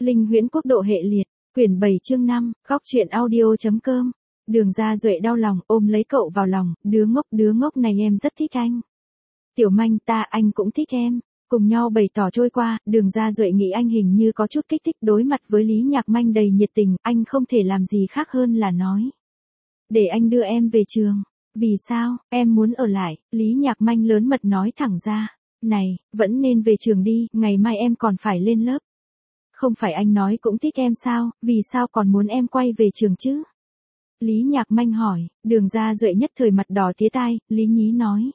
Linh huyễn quốc độ hệ liệt, quyển 7 chương 5, góc truyện audio.com. Đường Gia Duệ đau lòng ôm lấy cậu vào lòng, đứa ngốc này em rất thích anh. Tiểu Manh anh cũng thích em. Cùng nhau bày tỏ trôi qua, Đường Gia Duệ nghĩ anh hình như có chút kích thích. Đối mặt với Lý Nhạc Manh đầy nhiệt tình, anh không thể làm gì khác hơn là nói. Để anh đưa em về trường. Vì sao, em muốn ở lại, Lý Nhạc Manh lớn mật nói thẳng ra. Này, vẫn nên về trường đi, ngày mai em còn phải lên lớp. Không phải anh nói cũng thích em sao, vì sao còn muốn em quay về trường chứ? Lý Nhạc Manh hỏi, Đường Gia Duệ nhất thời mặt đỏ tía tai, Lý Nhí nói.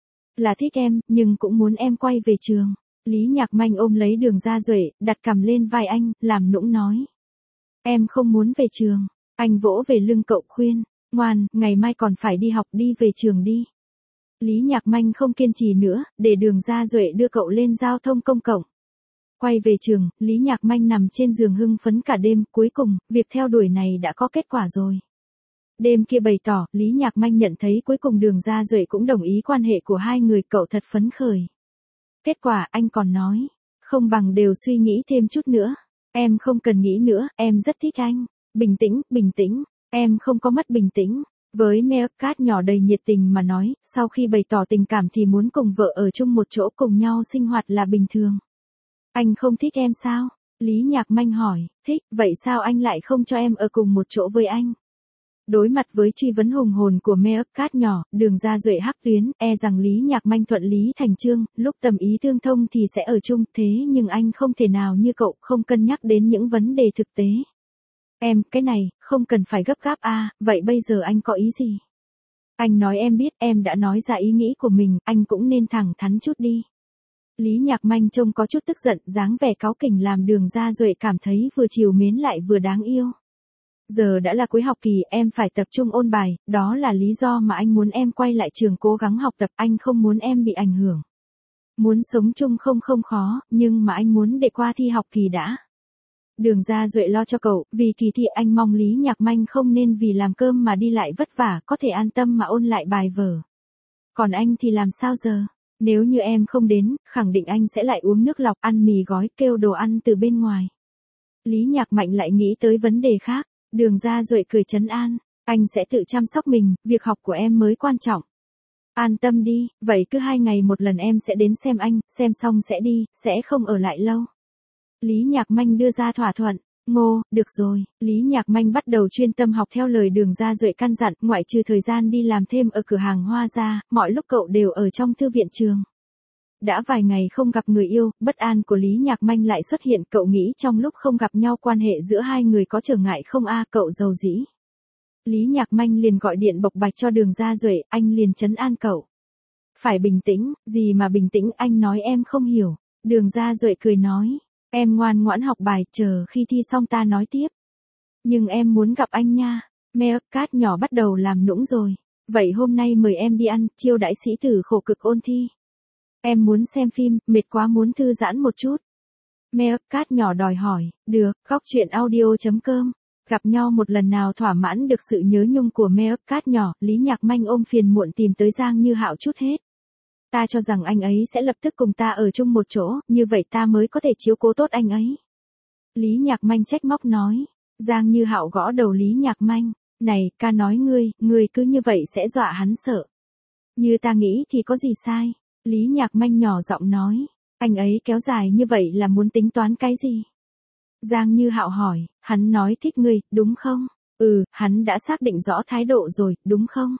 Là thích em, nhưng cũng muốn em quay về trường. Lý Nhạc Manh ôm lấy Đường Gia Duệ, đặt cằm lên vai anh, làm nũng nói. Em không muốn về trường. Anh vỗ về lưng cậu khuyên, ngoan, ngày mai còn phải đi học, đi về trường đi. Lý Nhạc Manh không kiên trì nữa, để Đường Gia Duệ đưa cậu lên giao thông công cộng. Quay về trường, Lý Nhạc Manh nằm trên giường hưng phấn cả đêm, cuối cùng, việc theo đuổi này đã có kết quả rồi. Đêm kia bày tỏ, Lý Nhạc Manh nhận thấy cuối cùng Đường Gia Duệ cũng đồng ý quan hệ của hai người, cậu thật phấn khởi. Kết quả anh còn nói, không bằng đều suy nghĩ thêm chút nữa. Em không cần nghĩ nữa, em rất thích anh. Bình tĩnh, em không có mất bình tĩnh. Với Meerkat nhỏ đầy nhiệt tình mà nói, sau khi bày tỏ tình cảm thì muốn cùng vợ ở chung một chỗ cùng nhau sinh hoạt là bình thường. Anh không thích em sao? Lý Nhạc Manh hỏi, thích, vậy sao anh lại không cho em ở cùng một chỗ với anh? Đối mặt với truy vấn hùng hồn của Meerkat nhỏ, Đường Gia Duệ hắc tuyến, rằng Lý Nhạc Manh thuận lý thành chương, lúc tầm ý tương thông thì sẽ ở chung, thế nhưng anh không thể nào như cậu, không cân nhắc đến những vấn đề thực tế. Em, cái này, không cần phải gấp gáp vậy bây giờ anh có ý gì? Anh nói em biết, em đã nói ra ý nghĩ của mình, anh cũng nên thẳng thắn chút đi. Lý Nhạc Manh trông có chút tức giận, dáng vẻ cáu kỉnh làm Đường Gia Duệ cảm thấy vừa trìu mến lại vừa đáng yêu. Giờ đã là cuối học kỳ, em phải tập trung ôn bài, đó là lý do mà anh muốn em quay lại trường cố gắng học tập, anh không muốn em bị ảnh hưởng. Muốn sống chung không khó, nhưng mà anh muốn để qua thi học kỳ đã. Đường Gia Duệ lo cho cậu, vì kỳ thi anh mong Lý Nhạc Manh không nên vì làm cơm mà đi lại vất vả, có thể an tâm mà ôn lại bài vở. Còn anh thì làm sao giờ? Nếu như em không đến, khẳng định anh sẽ lại uống nước lọc, ăn mì gói, kêu đồ ăn từ bên ngoài. Lý Nhạc Mạnh lại nghĩ tới vấn đề khác. Đường Gia Duệ cười trấn an, anh sẽ tự chăm sóc mình, việc học của em mới quan trọng. An tâm đi, vậy cứ 2 ngày một lần em sẽ đến xem anh, xem xong sẽ đi, sẽ không ở lại lâu. Lý Nhạc Manh đưa ra thỏa thuận. Ngô, được rồi, Lý Nhạc Manh bắt đầu chuyên tâm học theo lời Đường Gia Duệ căn dặn, ngoại trừ thời gian đi làm thêm ở cửa hàng hoa ra, mọi lúc cậu đều ở trong thư viện trường. Đã vài ngày không gặp người yêu, bất an của Lý Nhạc Manh lại xuất hiện, cậu nghĩ trong lúc không gặp nhau quan hệ giữa hai người có trở ngại không cậu giàu dĩ. Lý Nhạc Manh liền gọi điện bộc bạch cho Đường Gia Duệ, anh liền trấn an cậu. Phải bình tĩnh, gì mà bình tĩnh, anh nói em không hiểu. Đường Gia Duệ cười nói, em ngoan ngoãn học bài, chờ khi thi xong ta nói tiếp. Nhưng em muốn gặp anh nha. Meerkat nhỏ bắt đầu làm nũng rồi. Vậy hôm nay mời em đi ăn, chiêu đãi sĩ tử khổ cực ôn thi. Em muốn xem phim, mệt quá muốn thư giãn một chút. Meerkat nhỏ đòi hỏi, được, góc truyện audio.com. Gặp nhau một lần nào thỏa mãn được sự nhớ nhung của Meerkat nhỏ, Lý Nhạc Manh ôm phiền muộn tìm tới Giang Như Hạo chút hết. Ta cho rằng anh ấy sẽ lập tức cùng ta ở chung một chỗ, như vậy ta mới có thể chiếu cố tốt anh ấy. Lý Nhạc Manh trách móc nói. Giang Như Hạo gõ đầu Lý Nhạc Manh. Này, ca nói ngươi cứ như vậy sẽ dọa hắn sợ. Như ta nghĩ thì có gì sai. Lý Nhạc Manh nhỏ giọng nói, anh ấy kéo dài như vậy là muốn tính toán cái gì? Giang Như Hạo hỏi, hắn nói thích ngươi, đúng không? Hắn đã xác định rõ thái độ rồi, đúng không?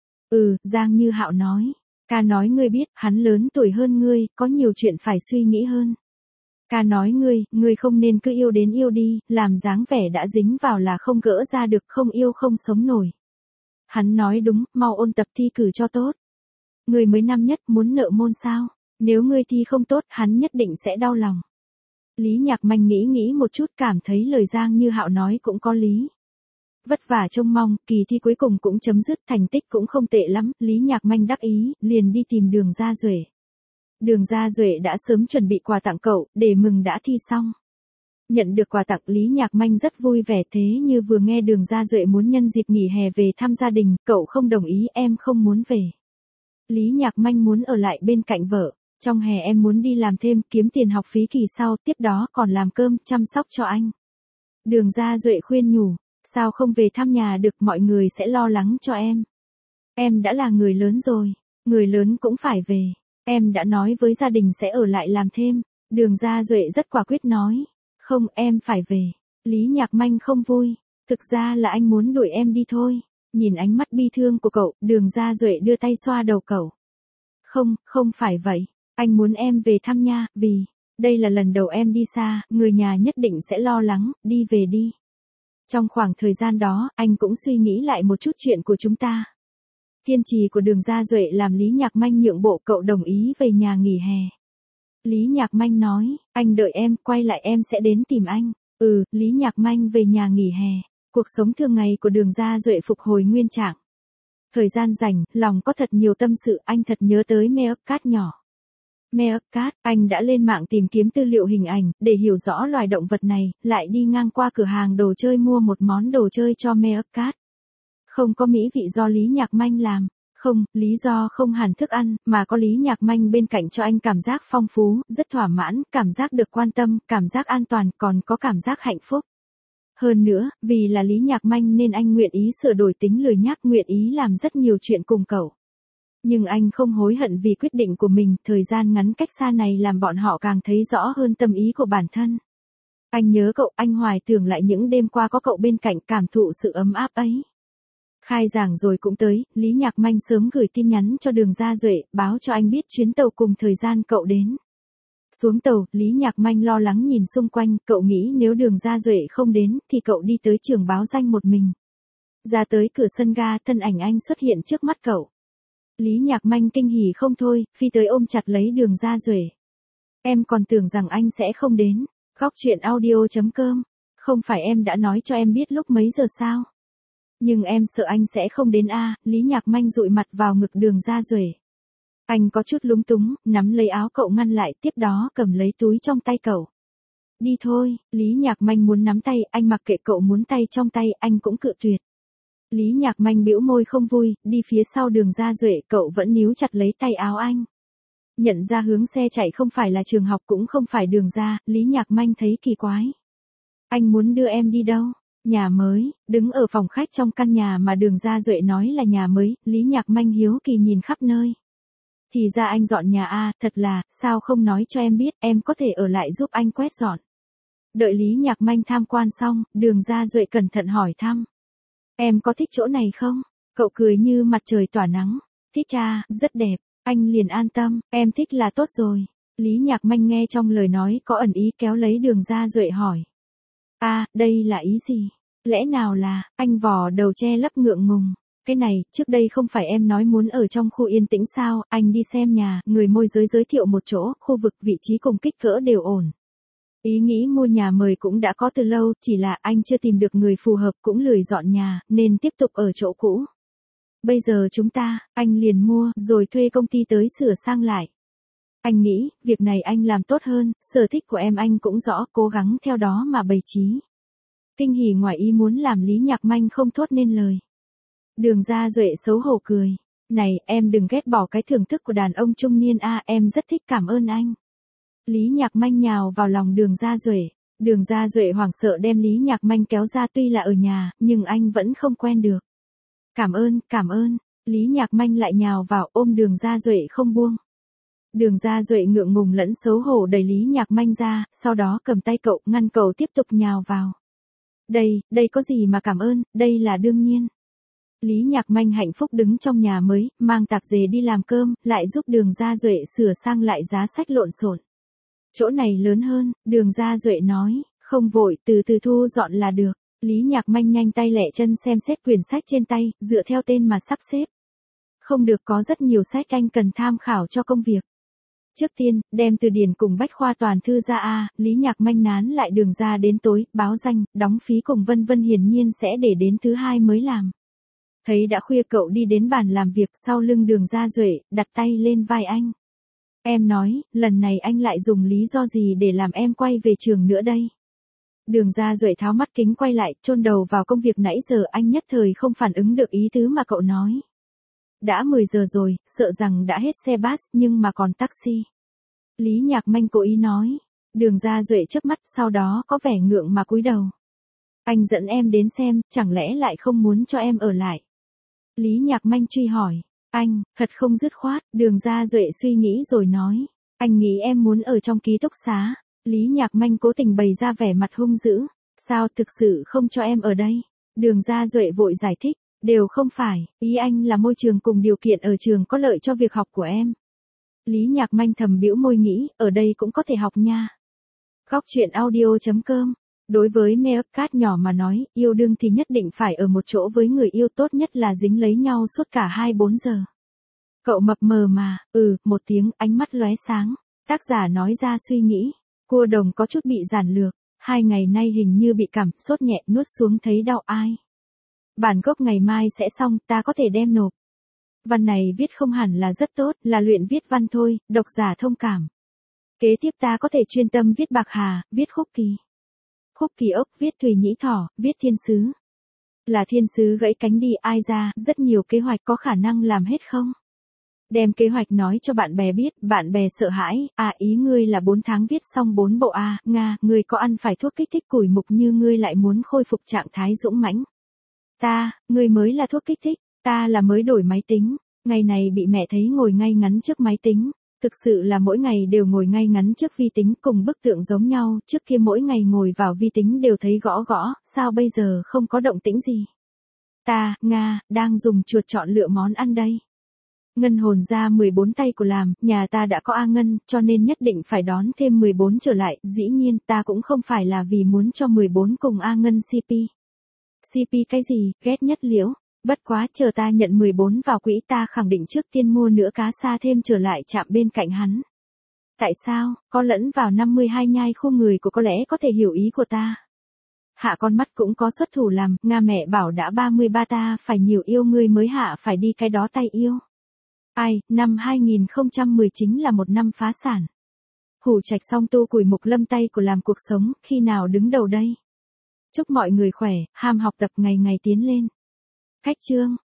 Giang Như Hạo nói, ca nói ngươi biết, hắn lớn tuổi hơn ngươi, có nhiều chuyện phải suy nghĩ hơn. Ca nói ngươi không nên cứ yêu đến yêu đi, làm dáng vẻ đã dính vào là không gỡ ra được, không yêu không sống nổi. Hắn nói đúng, mau ôn tập thi cử cho tốt. Ngươi mới năm nhất, muốn nợ môn sao? Nếu ngươi thi không tốt, hắn nhất định sẽ đau lòng. Lý Nhạc Manh nghĩ một chút, cảm thấy lời Giang Như Hạo nói cũng có lý. Vất vả trông mong, kỳ thi cuối cùng cũng chấm dứt, thành tích cũng không tệ lắm, Lý Nhạc Manh đắc ý, liền đi tìm Đường Gia Duệ. Đường Gia Duệ đã sớm chuẩn bị quà tặng cậu, để mừng đã thi xong. Nhận được quà tặng, Lý Nhạc Manh rất vui vẻ, thế như vừa nghe Đường Gia Duệ muốn nhân dịp nghỉ hè về thăm gia đình, cậu không đồng ý, em không muốn về. Lý Nhạc Manh muốn ở lại bên cạnh vợ. Trong hè em muốn đi làm thêm, kiếm tiền học phí kỳ sau, tiếp đó còn làm cơm, chăm sóc cho anh. Đường Gia Duệ khuyên nhủ, sao không về thăm nhà được, mọi người sẽ lo lắng cho em. Em đã là người lớn rồi, người lớn cũng phải về. Em đã nói với gia đình sẽ ở lại làm thêm. Đường Gia Duệ rất quả quyết nói, không, em phải về. Lý Nhạc Manh không vui, thực ra là anh muốn đuổi em đi thôi. Nhìn ánh mắt bi thương của cậu, Đường Gia Duệ đưa tay xoa đầu cậu. Không, không phải vậy, anh muốn em về thăm nha, vì đây là lần đầu em đi xa, người nhà nhất định sẽ lo lắng, đi về đi. Trong khoảng thời gian đó, anh cũng suy nghĩ lại một chút chuyện của chúng ta. Kiên trì của Đường Gia Duệ làm Lý Nhạc Manh nhượng bộ, cậu đồng ý về nhà nghỉ hè. Lý Nhạc Manh nói, anh đợi em, quay lại em sẽ đến tìm anh. Lý Nhạc Manh về nhà nghỉ hè. Cuộc sống thường ngày của Đường Gia Duệ phục hồi nguyên trạng. Thời gian rảnh, lòng có thật nhiều tâm sự, anh thật nhớ tới Meerkat nhỏ. Meerkat, anh đã lên mạng tìm kiếm tư liệu hình ảnh, để hiểu rõ loài động vật này, lại đi ngang qua cửa hàng đồ chơi mua một món đồ chơi cho Meerkat. Không có mỹ vị do Lý Nhạc Manh làm. Không, lý do không hẳn thức ăn, mà có Lý Nhạc Manh bên cạnh cho anh cảm giác phong phú, rất thỏa mãn, cảm giác được quan tâm, cảm giác an toàn, còn có cảm giác hạnh phúc. Hơn nữa, vì là Lý Nhạc Manh nên anh nguyện ý sửa đổi tính lười nhác, nguyện ý làm rất nhiều chuyện cùng cậu. Nhưng anh không hối hận vì quyết định của mình, thời gian ngắn cách xa này làm bọn họ càng thấy rõ hơn tâm ý của bản thân. Anh nhớ cậu, anh hoài tưởng lại những đêm qua có cậu bên cạnh, cảm thụ sự ấm áp ấy. Khai giảng rồi cũng tới, Lý Nhạc Manh sớm gửi tin nhắn cho Đường Gia Duệ, báo cho anh biết chuyến tàu cùng thời gian cậu đến. Xuống tàu, Lý Nhạc Manh lo lắng nhìn xung quanh, cậu nghĩ nếu Đường Gia Duệ không đến, thì cậu đi tới trường báo danh một mình. Ra tới cửa sân ga, thân ảnh anh xuất hiện trước mắt cậu. Lý Nhạc Manh kinh hỉ không thôi, phi tới ôm chặt lấy Đường Gia Duệ. Em còn tưởng rằng anh sẽ không đến. Góc truyện audio.com. Không phải em đã nói cho em biết lúc mấy giờ sao? Nhưng em sợ anh sẽ không đến a. Lý Nhạc Manh dụi mặt vào ngực Đường Gia Duệ. Anh có chút lúng túng, nắm lấy áo cậu ngăn lại, tiếp đó cầm lấy túi trong tay cậu. Đi thôi, Lý Nhạc Manh muốn nắm tay, anh mặc kệ cậu muốn tay trong tay, anh cũng cự tuyệt. Lý Nhạc Manh bĩu môi không vui, đi phía sau Đường Gia Duệ, cậu vẫn níu chặt lấy tay áo anh. Nhận ra hướng xe chạy không phải là trường học cũng không phải đường ra, Lý Nhạc Manh thấy kỳ quái. Anh muốn đưa em đi đâu? Nhà mới, đứng ở phòng khách trong căn nhà mà Đường Gia Duệ nói là nhà mới, Lý Nhạc Manh hiếu kỳ nhìn khắp nơi. Thì ra anh dọn nhà a, thật là, sao không nói cho em biết, em có thể ở lại giúp anh quét dọn. Đợi Lý Nhạc Manh tham quan xong, Đường Gia Duệ cẩn thận hỏi thăm. Em có thích chỗ này không? Cậu cười như mặt trời tỏa nắng. Thích à, rất đẹp, anh liền an tâm, em thích là tốt rồi. Lý Nhạc Manh nghe trong lời nói có ẩn ý kéo lấy Đường Gia Duệ hỏi. Đây là ý gì? Lẽ nào là, anh vò đầu che lấp ngượng ngùng. Cái này, trước đây không phải em nói muốn ở trong khu yên tĩnh sao, anh đi xem nhà, người môi giới giới thiệu một chỗ, khu vực vị trí cùng kích cỡ đều ổn. Ý nghĩ mua nhà mới cũng đã có từ lâu, chỉ là anh chưa tìm được người phù hợp cũng lười dọn nhà, nên tiếp tục ở chỗ cũ. Bây giờ anh liền mua, rồi thuê công ty tới sửa sang lại. Anh nghĩ, việc này anh làm tốt hơn, sở thích của em anh cũng rõ, cố gắng theo đó mà bày trí. Kinh hỉ ngoài ý muốn làm Lý Nhạc Manh không thốt nên lời. Đường Gia Duệ xấu hổ cười. Này, em đừng ghét bỏ cái thưởng thức của đàn ông trung niên em rất thích, cảm ơn anh. Lý Nhạc Manh nhào vào lòng Đường Gia Duệ. Đường Gia Duệ hoảng sợ đem Lý Nhạc Manh kéo ra, tuy là ở nhà, nhưng anh vẫn không quen được. Cảm ơn. Lý Nhạc Manh lại nhào vào ôm Đường Gia Duệ không buông. Đường Gia Duệ ngượng ngùng lẫn xấu hổ đẩy Lý Nhạc Manh ra, sau đó cầm tay cậu, ngăn cậu tiếp tục nhào vào. Đây có gì mà cảm ơn, đây là đương nhiên. Lý Nhạc Manh hạnh phúc đứng trong nhà mới, mang tạp dề đi làm cơm, lại giúp Đường Gia Duệ sửa sang lại giá sách lộn xộn. Chỗ này lớn hơn, Đường Gia Duệ nói, không vội, từ từ thu dọn là được. Lý Nhạc Manh nhanh tay lẹ chân xem xét quyển sách trên tay, dựa theo tên mà sắp xếp. Không được, có rất nhiều sách anh cần tham khảo cho công việc. Trước tiên, đem từ điển cùng bách khoa toàn thư ra Lý Nhạc Manh nán lại Đường ra đến tối, báo danh, đóng phí cùng vân vân, hiển nhiên sẽ để đến thứ hai mới làm. Thấy đã khuya, cậu đi đến bàn làm việc sau lưng Đường Gia Duệ, đặt tay lên vai anh. Em nói, lần này anh lại dùng lý do gì để làm em quay về trường nữa đây? Đường Gia Duệ tháo mắt kính quay lại, chôn đầu vào công việc nãy giờ, anh nhất thời không phản ứng được ý tứ mà cậu nói. Đã 10 giờ rồi, sợ rằng đã hết xe bus, nhưng mà còn taxi. Lý Nhạc Manh cố ý nói. Đường Gia Duệ chớp mắt sau đó có vẻ ngượng mà cúi đầu. Anh dẫn em đến xem, chẳng lẽ lại không muốn cho em ở lại? Lý Nhạc Manh truy hỏi. Anh, thật không dứt khoát, Đường Gia Duệ suy nghĩ rồi nói. Anh nghĩ em muốn ở trong ký túc xá. Lý Nhạc Manh cố tình bày ra vẻ mặt hung dữ. Sao thực sự không cho em ở đây? Đường Gia Duệ vội giải thích. Đều không phải, ý anh là môi trường cùng điều kiện ở trường có lợi cho việc học của em. Lý Nhạc Manh thầm bĩu môi nghĩ, ở đây cũng có thể học nha. Góc truyện audio.com. Đối với Meerkat nhỏ mà nói, yêu đương thì nhất định phải ở một chỗ với người yêu, tốt nhất là dính lấy nhau suốt cả 24 giờ. Cậu mập mờ mà, một tiếng, ánh mắt lóe sáng. Tác giả nói ra suy nghĩ. Cua đồng có chút bị giản lược. 2 ngày nay hình như bị cảm, sốt nhẹ, nuốt xuống thấy đau ai. Bản gốc ngày mai sẽ xong, ta có thể đem nộp. Văn này viết không hẳn là rất tốt, là luyện viết văn thôi, độc giả thông cảm. Kế tiếp ta có thể chuyên tâm viết bạc hà, viết khúc kỳ. Khúc kỳ ốc, viết thùy nhĩ thỏ, viết thiên sứ. Là thiên sứ gãy cánh đi, ai ra, rất nhiều kế hoạch, có khả năng làm hết không? Đem kế hoạch nói cho bạn bè biết, bạn bè sợ hãi, ý ngươi là 4 tháng viết xong 4 bộ Nga, ngươi có ăn phải thuốc kích thích củi mục như ngươi lại muốn khôi phục trạng thái dũng mãnh. Ngươi mới là thuốc kích thích, ta là mới đổi máy tính, ngày này bị mẹ thấy ngồi ngay ngắn trước máy tính, thực sự là mỗi ngày đều ngồi ngay ngắn trước vi tính cùng bức tượng giống nhau, trước kia mỗi ngày ngồi vào vi tính đều thấy gõ gõ, sao bây giờ không có động tĩnh gì. Nga, đang dùng chuột chọn lựa món ăn đây. Ngân hồn ra 14 tay của làm, nhà ta đã có A Ngân, cho nên nhất định phải đón thêm 14 trở lại, dĩ nhiên ta cũng không phải là vì muốn cho 14 cùng A Ngân CP. CP cái gì, ghét nhất liễu, bất quá chờ ta nhận 14 vào quỹ ta khẳng định trước tiên mua nửa cá sa thêm trở lại chạm bên cạnh hắn. Tại sao, có lẫn vào 52 nhai khu người của có lẽ có thể hiểu ý của ta. Hạ con mắt cũng có xuất thủ làm, Nga mẹ bảo đã 33 ta phải nhiều yêu ngươi mới hạ phải đi cái đó tay yêu. Năm 2010 chính là một năm phá sản. Hủ Trạch Song Tu Củi Mục Lâm tay của làm cuộc sống, khi nào đứng đầu đây? Chúc mọi người khỏe, ham học tập ngày ngày tiến lên. Cách chương